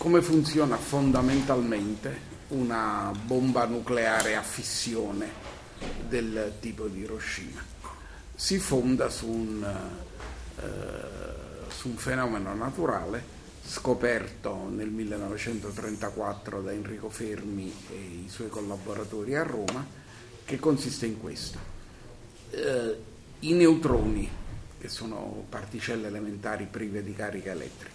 come funziona fondamentalmente una bomba nucleare a fissione del tipo di Hiroshima. Si fonda su un fenomeno naturale scoperto nel 1934 da Enrico Fermi e i suoi collaboratori a Roma, che consiste in questo. I neutroni, che sono particelle elementari prive di carica elettrica,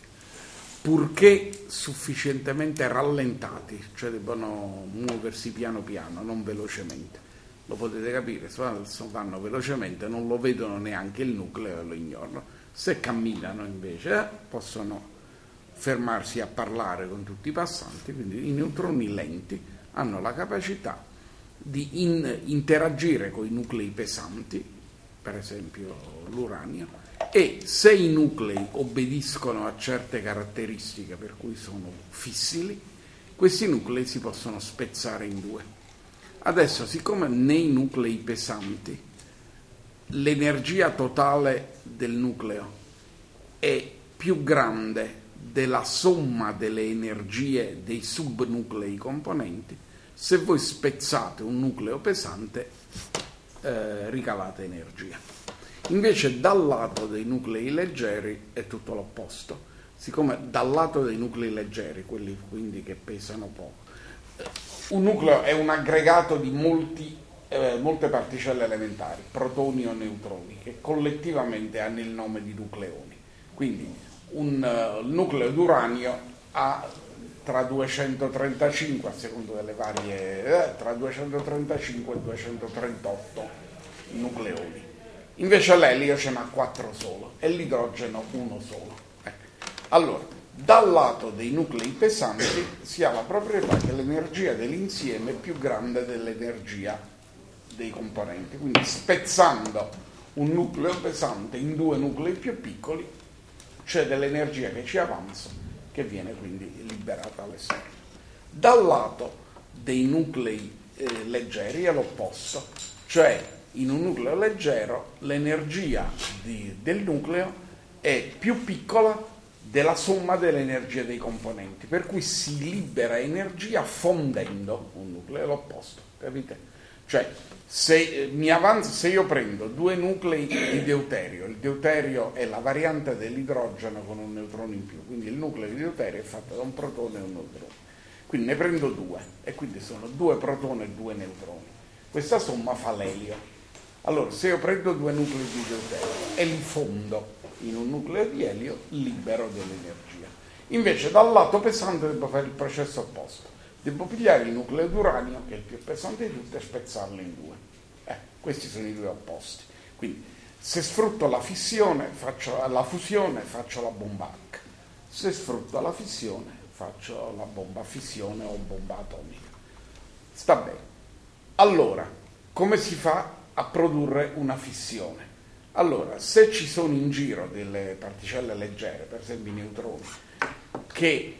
purché sufficientemente rallentati, cioè debbono muoversi piano piano, non velocemente. Lo potete capire, se vanno velocemente non lo vedono neanche il nucleo e lo ignorano. Se camminano invece possono fermarsi a parlare con tutti i passanti, quindi i neutroni lenti hanno la capacità di interagire con i nuclei pesanti, per esempio l'uranio, e se i nuclei obbediscono a certe caratteristiche per cui sono fissili, questi nuclei si possono spezzare in due. Adesso, siccome nei nuclei pesanti l'energia totale del nucleo è più grande della somma delle energie dei subnuclei componenti, se voi spezzate un nucleo pesante ricavate energia. Invece dal lato dei nuclei leggeri è tutto l'opposto. Siccome dal lato dei nuclei leggeri, quelli quindi che pesano poco, un nucleo è un aggregato di molte particelle elementari, protoni o neutroni, che collettivamente hanno il nome di nucleoni. Quindi un nucleo d'uranio ha tra 235, a seconda delle varie, tra 235 e 238 nucleoni. Invece l'elio ce n'ha 4 solo e l'idrogeno 1 solo. Allora, dal lato dei nuclei pesanti si ha la proprietà che l'energia dell'insieme è più grande dell'energia dei componenti. Quindi spezzando un nucleo pesante in 2 nuclei più piccoli c'è dell'energia che ci avanza, che viene quindi liberata all'esterno. Dal lato dei nuclei leggeri è l'opposto, cioè in un nucleo leggero l'energia del nucleo è più piccola della somma dell'energia dei componenti, per cui si libera energia fondendo un nucleo, è l'opposto, capite? Cioè se io prendo 2 nuclei di deuterio, il deuterio è la variante dell'idrogeno con un neutrone in più, quindi il nucleo di deuterio è fatto da un protone e un neutrone, quindi ne prendo 2 e quindi sono 2 protoni e 2 neutroni, questa somma fa l'elio. Allora se io prendo 2 nuclei di deuterio e li fondo in un nucleo di elio, libero dell'energia. Invece dal lato pesante devo fare il processo opposto, devo pigliare il nucleo d'uranio, che è il più pesante di tutti, e spezzarlo in 2. Questi sono i 2 opposti. Quindi se sfrutto la fusione faccio la bomba H, se sfrutto la fissione faccio la bomba a fissione o bomba atomica. Sta bene. Allora, come si fa a produrre una fissione? Allora, se ci sono in giro delle particelle leggere, per esempio i neutroni, che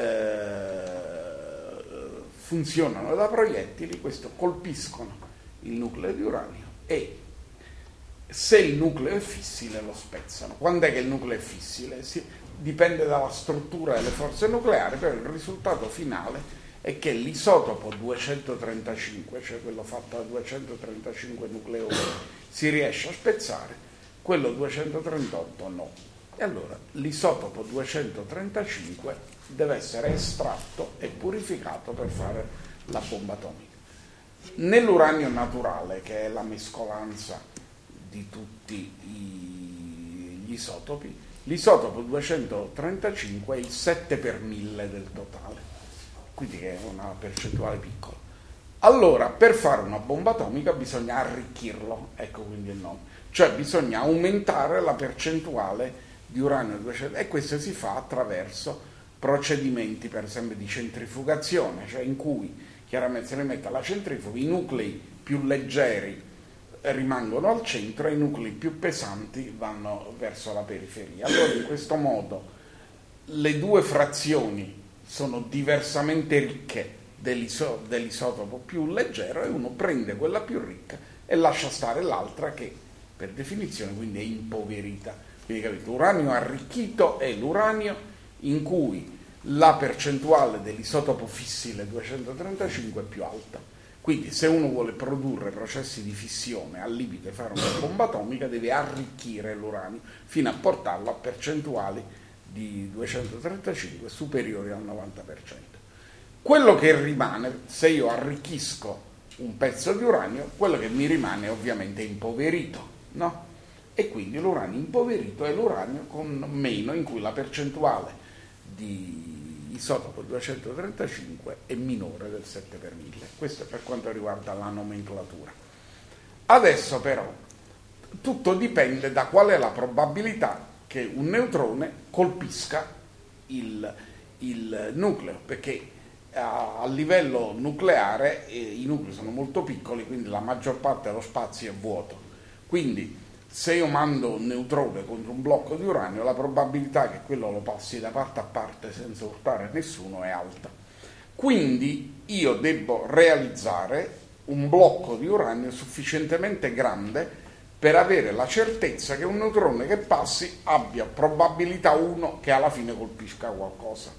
funzionano da proiettili, questo colpiscono il nucleo di uranio e se il nucleo è fissile lo spezzano. Quando è che il nucleo è fissile? Dipende dalla struttura delle forze nucleari, però il risultato finale è che l'isotopo 235, cioè quello fatto da 235 nucleoni, si riesce a spezzare, quello 238 no. E allora l'isotopo 235 deve essere estratto e purificato per fare la bomba atomica. Nell'uranio naturale, che è la mescolanza di tutti gli isotopi, l'isotopo 235 è il 7 per 1000 del totale, quindi è una percentuale piccola. Allora, per fare una bomba atomica bisogna arricchirlo, ecco quindi il nome, cioè bisogna aumentare la percentuale di uranio 200, e questo si fa attraverso procedimenti, per esempio, di centrifugazione, cioè in cui chiaramente se ne mette alla centrifuga, i nuclei più leggeri rimangono al centro e i nuclei più pesanti vanno verso la periferia. Allora in questo modo le 2 frazioni sono diversamente ricche dell'isotopo più leggero e uno prende quella più ricca e lascia stare l'altra che per definizione quindi è impoverita. Quindi capito, l'uranio arricchito è l'uranio in cui la percentuale dell'isotopo fissile 235 è più alta. Quindi se uno vuole produrre processi di fissione al limite fare una bomba atomica, deve arricchire l'uranio fino a portarlo a percentuali di 235 superiori al 90%. Quello che rimane, se io arricchisco un pezzo di uranio, quello che mi rimane ovviamente è impoverito, no? E quindi l'uranio impoverito è l'uranio con meno, in cui la percentuale di isotopo 235 è minore del 7 per 1000. Questo è per quanto riguarda la nomenclatura. Adesso però tutto dipende da qual è la probabilità che un neutrone colpisca il nucleo, perché a livello nucleare i nuclei sono molto piccoli, quindi la maggior parte dello spazio è vuoto. Quindi se io mando un neutrone contro un blocco di uranio, la probabilità che quello lo passi da parte a parte senza urtare nessuno è alta. Quindi io devo realizzare un blocco di uranio sufficientemente grande per avere la certezza che un neutrone che passi abbia probabilità 1 che alla fine colpisca qualcosa.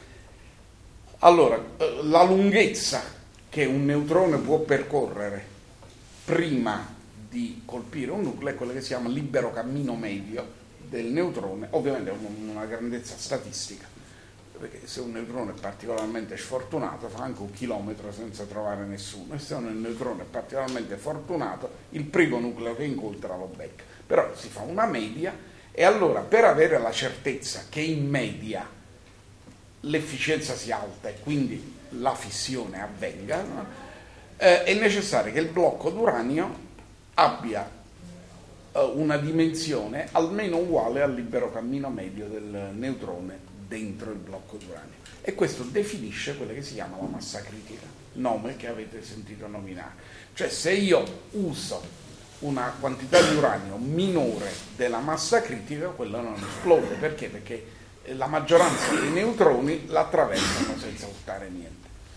Allora, la lunghezza che un neutrone può percorrere prima di colpire un nucleo è quello che si chiama libero cammino medio del neutrone, ovviamente è una grandezza statistica, perché se un neutrone è particolarmente sfortunato fa anche 1 chilometro senza trovare nessuno, e se un neutrone è particolarmente fortunato il primo nucleo che incontra lo becca. Però si fa una media, e allora per avere la certezza che in media l'efficienza sia alta e quindi la fissione avvenga, no? È necessario che il blocco d'uranio abbia una dimensione almeno uguale al libero cammino medio del neutrone dentro il blocco d'uranio, e questo definisce quella che si chiama la massa critica, nome che avete sentito nominare. Cioè, se io uso una quantità di uranio minore della massa critica, quello non esplode. Perché? Perché la maggioranza dei neutroni l'attraversano senza urtare niente.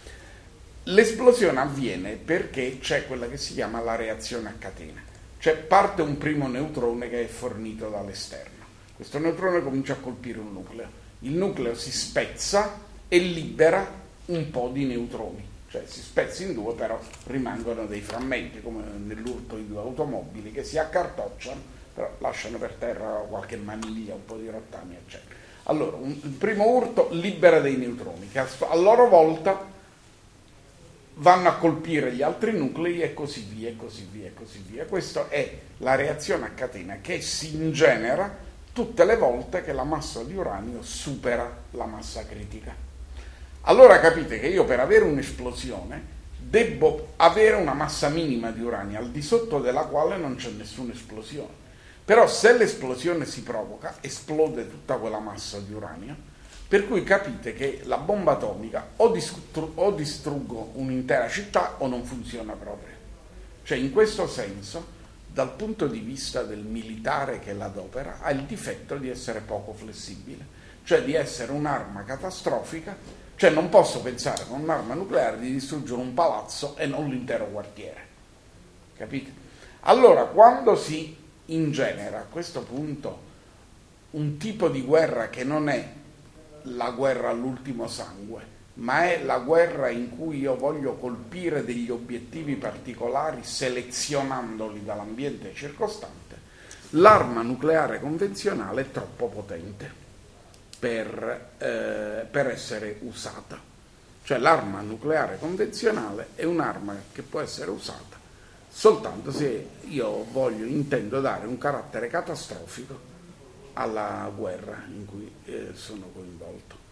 L'esplosione avviene perché c'è quella che si chiama la reazione a catena, cioè parte un primo neutrone che è fornito dall'esterno. Questo neutrone comincia a colpire un nucleo, il nucleo si spezza e libera un po' di neutroni, cioè si spezza in due, però rimangono dei frammenti, come nell'urto di 2 automobili che si accartocciano, però lasciano per terra qualche maniglia, un po' di rottami, eccetera. Allora, il primo urto libera dei neutroni che a loro volta vanno a colpire gli altri nuclei, e così via, e così via, e così via. Questa è la reazione a catena che si ingenera tutte le volte che la massa di uranio supera la massa critica. Allora capite che io, per avere un'esplosione, devo avere una massa minima di uranio al di sotto della quale non c'è nessuna esplosione. Però se l'esplosione si provoca, esplode tutta quella massa di uranio, per cui capite che la bomba atomica o distruggo un'intera città o non funziona proprio. Cioè, in questo senso, dal punto di vista del militare che l'adopera, ha il difetto di essere poco flessibile, cioè di essere un'arma catastrofica. Cioè, non posso pensare con un'arma nucleare di distruggere un palazzo e non l'intero quartiere. Capite? Allora, quando si ingenera a questo punto un tipo di guerra che non è la guerra all'ultimo sangue, ma è la guerra in cui io voglio colpire degli obiettivi particolari selezionandoli dall'ambiente circostante, l'arma nucleare convenzionale è troppo potente per essere usata. Cioè, l'arma nucleare convenzionale è un'arma che può essere usata soltanto se io intendo dare un carattere catastrofico alla guerra in cui sono coinvolto.